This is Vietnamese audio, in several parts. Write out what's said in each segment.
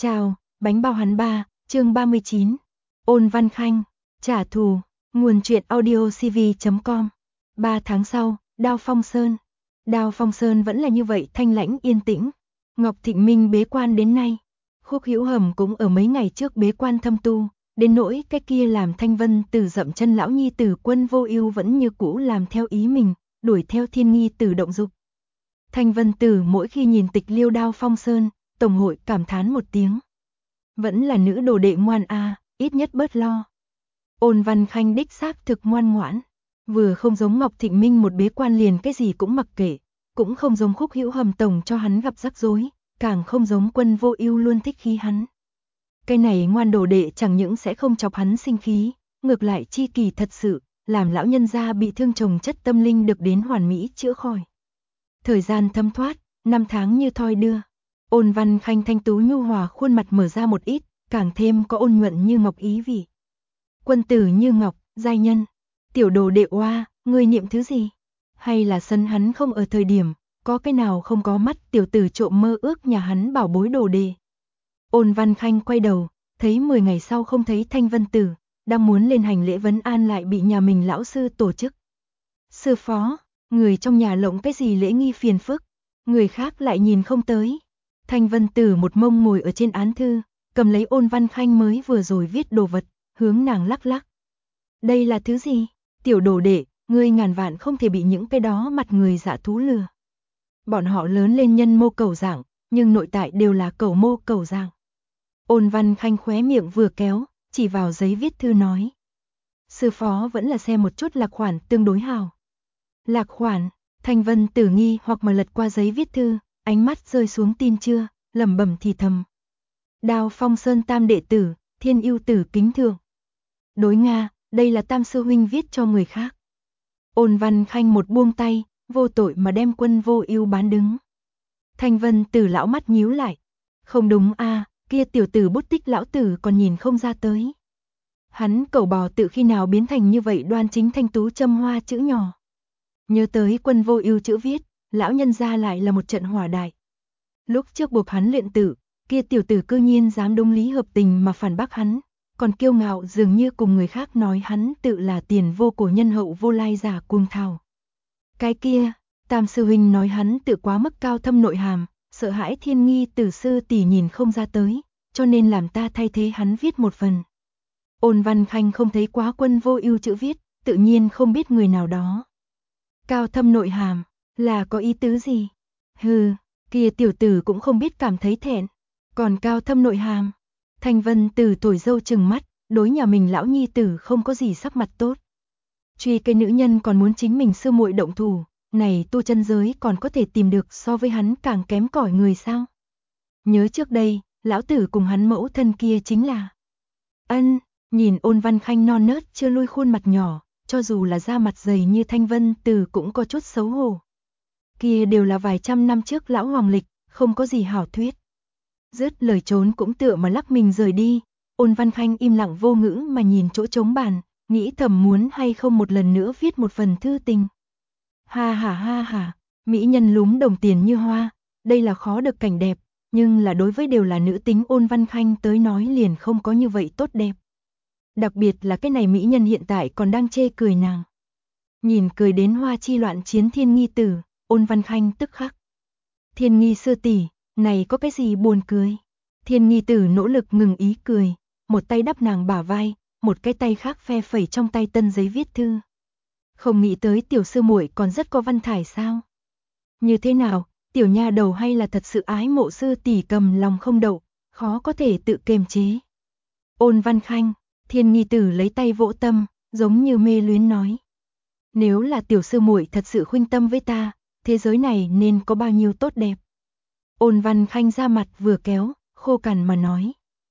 Chào, bánh bao hắn ba, chương 39. Ôn Văn Khanh, trả thù, nguồn truyện audio cv.com. 3 tháng sau, Đao Phong Sơn. Đao Phong Sơn vẫn là như vậy thanh lãnh yên tĩnh. Ngọc Thịnh Minh bế quan đến nay. Khúc Hữu Hầm cũng ở mấy ngày trước bế quan thâm tu, đến nỗi cái kia làm Thanh Vân Tử dậm chân lão nhi tử Quân Vô Ưu vẫn như cũ làm theo ý mình, đuổi theo Thiên Nghi Tử động dục. Thanh Vân Tử mỗi khi nhìn tịch liêu Đao Phong Sơn, tổng hội cảm thán một tiếng. Vẫn là nữ đồ đệ ngoan a, ít nhất bớt lo. Ôn Văn Khanh đích xác thực ngoan ngoãn, vừa không giống Ngọc Thịnh Minh một bế quan liền cái gì cũng mặc kệ, cũng không giống Khúc Hữu Hầm tổng cho hắn gặp rắc rối, càng không giống Quân Vô Ưu luôn thích khí hắn. Cái này ngoan đồ đệ chẳng những sẽ không chọc hắn sinh khí, ngược lại chi kỳ thật sự, làm lão nhân gia bị thương chồng chất tâm linh được đến hoàn mỹ chữa khỏi. Thời gian thấm thoát, 5 tháng như thoi đưa. Ôn Văn Khanh thanh tú nhu hòa khuôn mặt mở ra một ít, càng thêm có ôn nhuận như ngọc ý vị. Quân tử như ngọc, giai nhân. Tiểu đồ đệ oa, ngươi niệm thứ gì? Hay là sân hắn không ở thời điểm, có cái nào không có mắt tiểu tử trộm mơ ước nhà hắn bảo bối đồ đệ. Ôn Văn Khanh quay đầu, thấy 10 ngày sau không thấy Thanh Vân Tử, đang muốn lên hành lễ vấn an lại bị nhà mình lão sư tổ chức. Sư phó, người trong nhà lộng cái gì lễ nghi phiền phức, người khác lại nhìn không tới. Thanh Vân Tử một mông ngồi ở trên án thư, cầm lấy Ôn Văn Khanh mới vừa rồi viết đồ vật, hướng nàng lắc lắc. Đây là thứ gì? Tiểu đồ đệ, ngươi ngàn vạn không thể bị những cái đó mặt người dạ thú lừa. Bọn họ lớn lên nhân mô cầu dạng, nhưng nội tại đều là cầu mô cầu dạng. Ôn Văn Khanh khóe miệng vừa kéo, chỉ vào giấy viết thư nói. Sư phó vẫn là xem một chút lạc khoản tương đối hào. Lạc khoản, Thanh Vân Tử nghi hoặc mà lật qua giấy viết thư, ánh mắt rơi xuống tin chưa, lẩm bẩm thì thầm. Đao Phong Sơn tam đệ tử, Thiên Ưu Tử kính thượng. Đối Nga, đây là tam sư huynh viết cho người khác. Ôn Văn Khanh một buông tay, vô tội mà đem Quân Vô Ưu bán đứng. Thanh Vân Tử lão mắt nhíu lại. Không đúng a, kia tiểu tử bút tích lão tử còn nhìn không ra tới. Hắn cẩu bò tự khi nào biến thành như vậy đoan chính thanh tú châm hoa chữ nhỏ. Nhớ tới Quân Vô Ưu chữ viết, lão nhân gia lại là một trận hỏa đại. Lúc trước buộc hắn luyện tử, kia tiểu tử cư nhiên dám đúng lý hợp tình mà phản bác hắn, còn kiêu ngạo dường như cùng người khác nói hắn tự là tiền vô cổ nhân hậu vô lai giả cuồng thảo. Cái kia, tam sư huynh nói hắn tự quá mức cao thâm nội hàm, sợ hãi Thiên Nghi Tử sư tỷ nhìn không ra tới, cho nên làm ta thay thế hắn viết một phần. Ôn Văn Khanh không thấy quá Quân Vô Ưu chữ viết, tự nhiên không biết người nào đó. Cao thâm nội hàm, là có ý tứ gì? Hừ, kia tiểu tử cũng không biết cảm thấy thẹn, còn cao thâm nội hàm. Thanh Vân Tử thổi dâu trừng mắt, đối nhà mình lão nhi tử không có gì sắc mặt tốt. Truy cái nữ nhân còn muốn chính mình sư muội động thủ, này tu chân giới còn có thể tìm được so với hắn càng kém cỏi người sao? Nhớ trước đây, lão tử cùng hắn mẫu thân kia chính là. Ân, nhìn Ôn Văn Khanh non nớt chưa lui khuôn mặt nhỏ, cho dù là da mặt dày như Thanh Vân Tử cũng có chút xấu hổ. Kia đều là vài trăm năm trước lão hoàng lịch, không có gì hảo thuyết. Dứt lời trốn cũng tựa mà lắc mình rời đi. Ôn Văn Khanh im lặng vô ngữ mà nhìn chỗ trống bàn, nghĩ thầm muốn hay không một lần nữa viết một phần thư tình. Ha ha, mỹ nhân lúm đồng tiền như hoa, đây là khó được cảnh đẹp, nhưng là đối với đều là nữ tính Ôn Văn Khanh tới nói liền không có như vậy tốt đẹp. Đặc biệt là cái này mỹ nhân hiện tại còn đang chê cười nàng. Nhìn cười đến hoa chi loạn chiến Thiên Nghi Tử, Ôn Văn Khanh tức khắc. Thiên Nghi sư tỷ, này có cái gì buồn cười? Thiên Nghi Tử nỗ lực ngừng ý cười, một tay đắp nàng bả vai, một cái tay khác phe phẩy trong tay tân giấy viết thư. Không nghĩ tới tiểu sư muội còn rất có văn thải sao? Như thế nào, tiểu nha đầu hay là thật sự ái mộ sư tỷ cầm lòng không đậu, khó có thể tự kiềm chế. Ôn Văn Khanh, Thiên Nghi Tử lấy tay vỗ tâm, giống như mê luyến nói. Nếu là tiểu sư muội thật sự khuynh tâm với ta, thế giới này nên có bao nhiêu tốt đẹp. Ôn Văn Khanh ra mặt vừa kéo, khô cằn mà nói.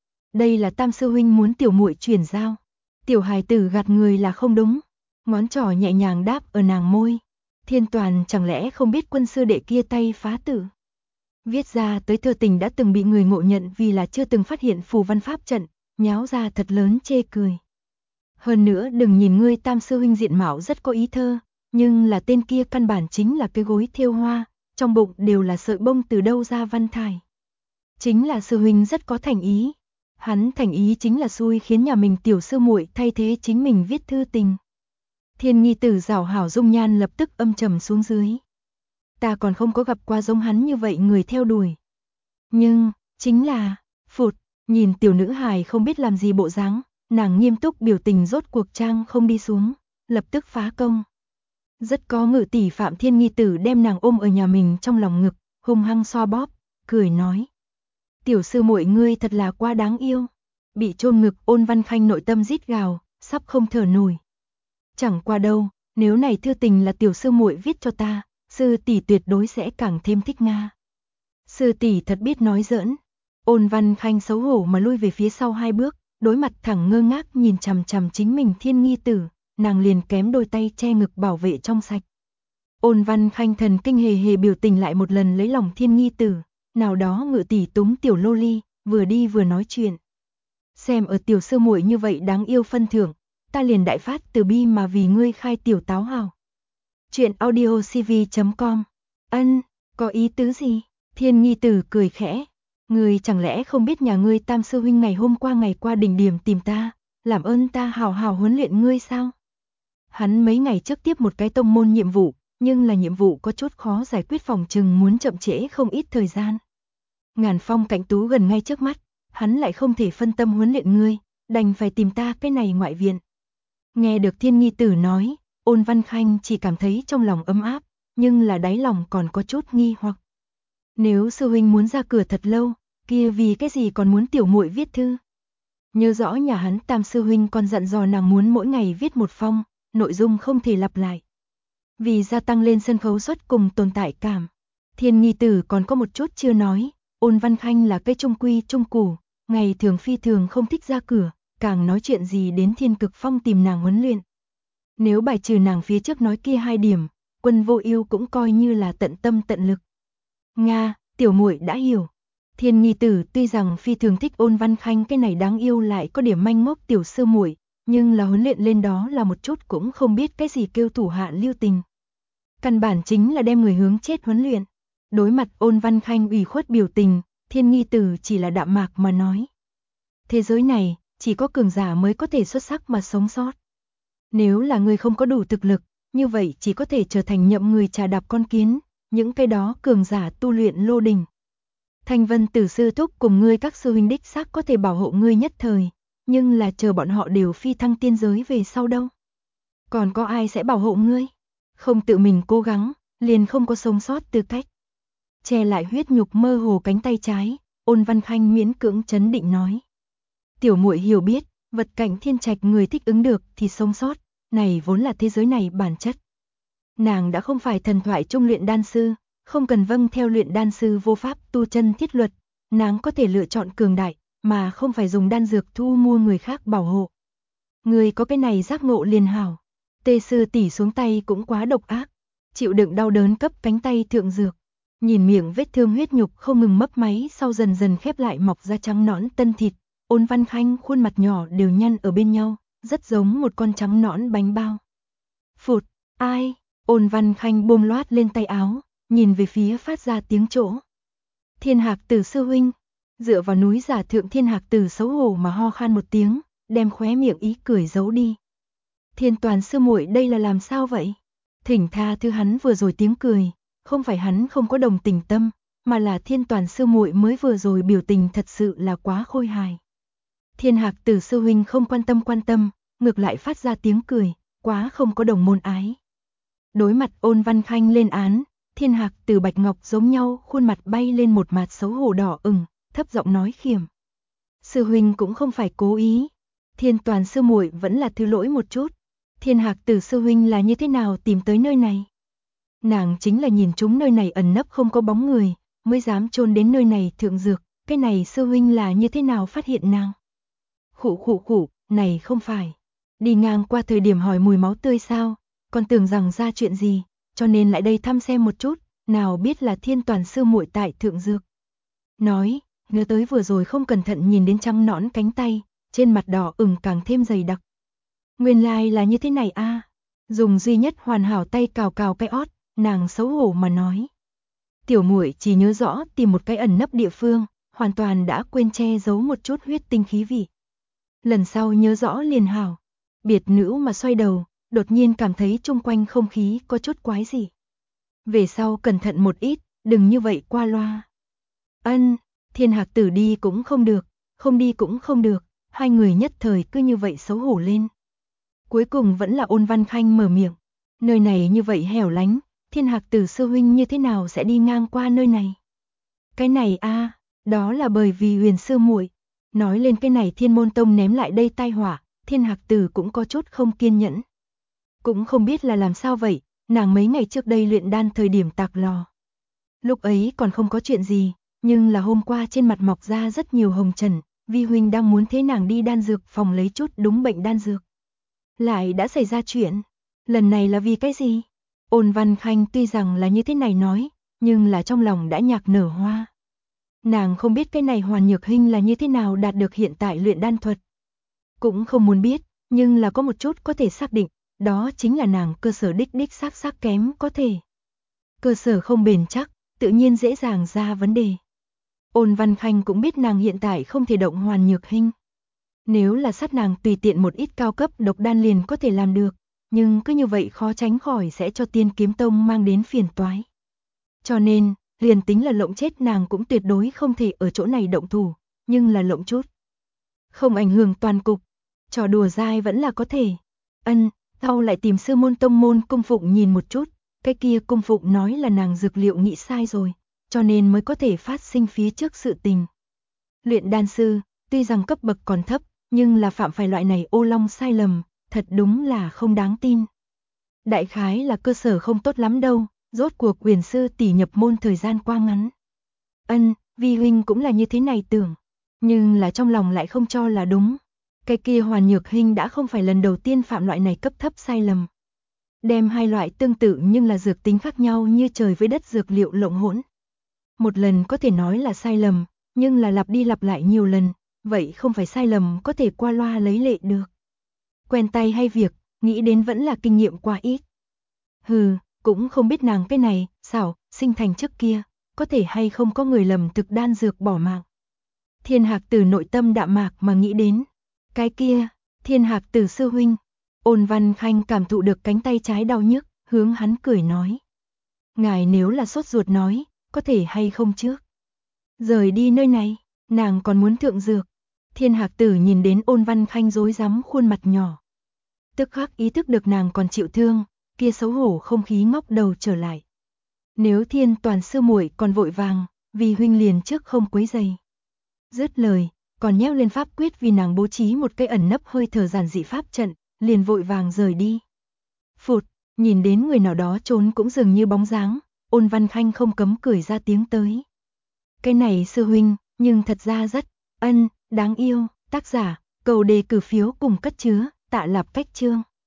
Đây là tam sư huynh muốn tiểu muội chuyển giao. Tiểu hài tử gạt người là không đúng. Ngón trỏ nhẹ nhàng đáp ở nàng môi. Thiên Toàn chẳng lẽ không biết quân sư đệ kia tay phá tử. Viết ra tới thơ tình đã từng bị người ngộ nhận vì là chưa từng phát hiện phù văn pháp trận, nháo ra thật lớn chê cười. Hơn nữa đừng nhìn ngươi tam sư huynh diện mạo rất có ý thơ, nhưng là tên kia căn bản chính là cái gối thêu hoa, trong bụng đều là sợi bông từ đâu ra văn thải. chính là sư huynh rất có thành ý. Hắn thành ý chính là xui khiến nhà mình tiểu sư muội thay thế chính mình viết thư tình. Thiên Nghi Tử rảo hảo dung nhan lập tức âm trầm xuống dưới. Ta còn không có gặp qua giống hắn như vậy người theo đuổi. Nhưng, chính là, phụt, nhìn tiểu nữ hài không biết làm gì bộ dáng, nàng nghiêm túc biểu tình rốt cuộc trang không đi xuống, lập tức phá công. Rất có ngự tỷ Phạm Thiên Nghi Tử đem nàng ôm ở nhà mình trong lòng ngực, hung hăng xoa bóp, cười nói. Tiểu sư muội ngươi thật là quá đáng yêu. Bị chôn ngực Ôn Văn Khanh nội tâm rít gào, sắp không thở nổi. Chẳng qua đâu, nếu này thư tình là tiểu sư muội viết cho ta, sư tỷ tuyệt đối sẽ càng thêm thích Nga. Sư tỷ thật biết nói giỡn. Ôn Văn Khanh xấu hổ mà lui về phía sau 2 bước, đối mặt thẳng ngơ ngác nhìn chằm chằm chính mình Thiên Nghi Tử, nàng liền kém đôi tay che ngực bảo vệ trong sạch. Ôn Văn Khanh thần kinh hề hề biểu tình lại một lần lấy lòng Thiên Nghi Tử, nào đó ngự tỷ túm tiểu lô ly, vừa đi vừa nói chuyện. Xem ở tiểu sư muội như vậy đáng yêu phân thưởng, ta liền đại phát từ bi mà vì ngươi khai tiểu táo hào. Chuyện audio cv.com. Ân, có ý tứ gì? Thiên Nghi Tử cười khẽ. Ngươi chẳng lẽ không biết nhà ngươi Tam sư huynh ngày hôm qua ngày qua đỉnh điểm tìm ta, làm ơn ta hào hào huấn luyện ngươi sao? Hắn mấy ngày trước tiếp một cái tông môn nhiệm vụ, nhưng là nhiệm vụ có chút khó giải quyết, phòng chừng muốn chậm trễ không ít thời gian. Ngàn phong cảnh tú gần ngay trước mắt, hắn lại không thể phân tâm huấn luyện ngươi, đành phải tìm ta cái này ngoại viện. Nghe được Thiên Nghi Tử nói, Ôn Văn Khanh chỉ cảm thấy trong lòng ấm áp, nhưng là đáy lòng còn có chút nghi hoặc. Nếu sư huynh muốn ra cửa thật lâu, kia vì cái gì còn muốn tiểu muội viết thư? Nhớ rõ nhà hắn Tam sư huynh còn dặn dò nàng muốn mỗi ngày viết một phong, nội dung không thể lặp lại. Vì gia tăng lên sân khấu suất cùng tồn tại cảm. Thiên Nghi Tử còn có một chút chưa nói, Ôn Văn Khanh là cây trung quy trung củ, ngày thường phi thường không thích ra cửa, càng nói chuyện gì đến Thiên Cực Phong tìm nàng huấn luyện. Nếu bài trừ nàng phía trước nói kia 2 điểm, Quân Vô Ưu cũng coi như là tận tâm tận lực. Nga, tiểu muội đã hiểu. Thiên Nghi Tử tuy rằng phi thường thích Ôn Văn Khanh cái này đáng yêu lại có điểm manh mốc tiểu sư muội, nhưng là huấn luyện lên đó là một chút cũng không biết cái gì kêu thủ hạ lưu tình. Căn bản chính là đem người hướng chết huấn luyện. Đối mặt Ôn Văn Khanh ủy khuất biểu tình, Thiên Nghi Tử chỉ là đạm mạc mà nói. Thế giới này, chỉ có cường giả mới có thể xuất sắc mà sống sót. Nếu là người không có đủ thực lực, như vậy chỉ có thể trở thành nhậm người trà đạp con kiến, những cái đó cường giả tu luyện lô đình. Thanh Vân Tử sư thúc cùng ngươi các sư huynh đích xác có thể bảo hộ ngươi nhất thời, nhưng là chờ bọn họ đều phi thăng tiên giới về sau đâu. Còn có ai sẽ bảo hộ ngươi? Không tự mình cố gắng, liền không có sống sót tư cách. Che lại huyết nhục mơ hồ cánh tay trái, Ôn Văn Khanh miễn cưỡng trấn định nói. Tiểu muội hiểu biết, vật cảnh thiên trạch người thích ứng được thì sống sót, này vốn là thế giới này bản chất. Nàng đã không phải thần thoại trung luyện đan sư, không cần vâng theo luyện đan sư vô pháp tu chân thiết luật, nàng có thể lựa chọn cường đại, mà không phải dùng đan dược thu mua người khác bảo hộ. Người có cái này giác ngộ liền hảo. Tê sư tỷ xuống tay cũng quá độc ác, chịu đựng đau đớn cấp cánh tay thượng dược. Nhìn miệng vết thương huyết nhục không ngừng mấp máy sau dần dần khép lại mọc ra trắng nõn tân thịt, Ôn Văn Khanh khuôn mặt nhỏ đều nhăn ở bên nhau, rất giống một con trắng nõn bánh bao. Phụt, ai? Ôn Văn Khanh buông loát lên tay áo, nhìn về phía phát ra tiếng chỗ. Thiên Hạc Tử sư huynh, dựa vào núi giả thượng Thiên Hạc Tử xấu hổ mà ho khan một tiếng, đem khóe miệng ý cười giấu đi. Thiên Toàn sư muội đây là làm sao vậy? Thỉnh tha thứ hắn vừa rồi tiếng cười, không phải hắn không có đồng tình tâm, mà là Thiên Toàn sư muội mới vừa rồi biểu tình thật sự là quá khôi hài. Thiên Hạc Tử sư huynh không quan tâm, ngược lại phát ra tiếng cười, quá không có đồng môn ái. Đối mặt Ôn Văn Khanh lên án, Thiên Hạc Tử bạch ngọc giống nhau, khuôn mặt bay lên một mặt xấu hổ đỏ ửng, thấp giọng nói khiểm. Sư huynh cũng không phải cố ý, Thiên Toàn sư muội vẫn là thứ lỗi một chút. Thiên Hạc Tử sư huynh là như thế nào tìm tới nơi này? Nàng chính là nhìn chúng nơi này ẩn nấp không có bóng người, mới dám chôn đến nơi này thượng dược, cái này sư huynh là như thế nào phát hiện nàng? Khụ, này không phải. Đi ngang qua thời điểm hỏi mùi máu tươi sao, còn tưởng rằng ra chuyện gì, cho nên lại đây thăm xem một chút, nào biết là Thiên Toàn sư muội tại thượng dược. Nói, nhớ tới vừa rồi không cẩn thận nhìn đến trắng nõn cánh tay, trên mặt đỏ ửng càng thêm dày đặc. Nguyên lai là như thế này a. Dùng duy nhất hoàn hảo tay cào cào cái ót, nàng xấu hổ mà nói. Tiểu muội chỉ nhớ rõ tìm một cái ẩn nấp địa phương, hoàn toàn đã quên che giấu một chút huyết tinh khí vị. Lần sau nhớ rõ liền hảo. Biệt nữ mà xoay đầu, đột nhiên cảm thấy chung quanh không khí có chút quái gì. Về sau cẩn thận một ít, đừng như vậy qua loa. Ân, Thiên Hạc Tử đi cũng không được, không đi cũng không được, hai người nhất thời cứ như vậy xấu hổ lên. Cuối cùng vẫn là Ôn Văn Khanh mở miệng, nơi này như vậy hẻo lánh, Thiên Hạc Tử sư huynh như thế nào sẽ đi ngang qua nơi này? Cái này a, đó là bởi vì Huyền sư muội. Nói lên cái này Thiên Môn Tông ném lại đây tai họa, Thiên Hạc Tử cũng có chút không kiên nhẫn. Cũng không biết là làm sao vậy, nàng mấy ngày trước đây luyện đan thời điểm tạc lò. Lúc ấy còn không có chuyện gì, nhưng là hôm qua trên mặt mọc ra rất nhiều hồng trần, Vi huynh đang muốn thế nàng đi đan dược phòng lấy chút đúng bệnh đan dược. Lại đã xảy ra chuyện, lần này là vì cái gì? Ôn Văn Khanh tuy rằng là như thế này nói, nhưng là trong lòng đã nhạc nở hoa. Nàng không biết cái này Hoàn Nhược Hinh là như thế nào đạt được hiện tại luyện đan thuật. Cũng không muốn biết, nhưng là có một chút có thể xác định, đó chính là nàng cơ sở đích xác kém có thể. Cơ sở không bền chắc, tự nhiên dễ dàng ra vấn đề. Ôn Văn Khanh cũng biết nàng hiện tại không thể động Hoàn Nhược Hinh. Nếu là sát nàng tùy tiện một ít cao cấp độc đan liền có thể làm được, nhưng cứ như vậy khó tránh khỏi sẽ cho Tiên Kiếm Tông mang đến phiền toái. Cho nên, liền tính là lộng chết nàng cũng tuyệt đối không thể ở chỗ này động thủ, nhưng là lộng chút. Không ảnh hưởng toàn cục, trò đùa dai vẫn là có thể. Sau lại tìm Sư Môn Tông môn cung phụng nhìn một chút, cái kia cung phụng nói là nàng dược liệu nghĩ sai rồi, cho nên mới có thể phát sinh phía trước sự tình. Luyện đan sư, tuy rằng cấp bậc còn thấp, nhưng là phạm phải loại này ô long sai lầm, thật đúng là không đáng tin. Đại khái là cơ sở không tốt lắm đâu, rốt cuộc Huyền sư tỷ nhập môn thời gian qua ngắn. Vi huynh cũng là như thế này tưởng, nhưng là trong lòng lại không cho là đúng. Cái kia Hoàn Nhược Hinh đã không phải lần đầu tiên phạm loại này cấp thấp sai lầm. Đem hai loại tương tự nhưng là dược tính khác nhau như trời với đất dược liệu lộn hỗn. Một lần có thể nói là sai lầm, nhưng là lặp đi lặp lại nhiều lần, vậy không phải sai lầm có thể qua loa lấy lệ được. Quen tay hay việc, nghĩ đến vẫn là kinh nghiệm quá ít. Cũng không biết nàng cái này, xảo, sinh thành trước kia, có thể hay không có người lầm thực đan dược bỏ mạng. Thiên Hạc Tử nội tâm đạm mạc mà nghĩ đến. Cái kia, Thiên Hạc Tử sư huynh. Ôn Văn Khanh cảm thụ được cánh tay trái đau nhức, hướng hắn cười nói. Ngài nếu là sốt ruột nói, có thể hay không trước. Rời đi nơi này, nàng còn muốn thượng dược. Thiên Hạc Tử nhìn đến Ôn Văn Khanh rối rắm khuôn mặt nhỏ. Tức khắc ý thức được nàng còn chịu thương, kia xấu hổ không khí ngóc đầu trở lại. Nếu Thiên Toàn sư muội còn vội vàng, vì huynh liền trước không quấy rầy. Dứt lời, còn nheo lên pháp quyết vì nàng bố trí một cây ẩn nấp hơi thở giản dị pháp trận, liền vội vàng rời đi. Phụt, nhìn đến người nào đó trốn cũng dường như bóng dáng, Ôn Văn Khanh không cấm cười ra tiếng tới. Cái này sư huynh, nhưng thật ra rất, đáng yêu, tác giả, cầu đề cử phiếu cùng cất chứa, Tạ Lạp Cách Chương.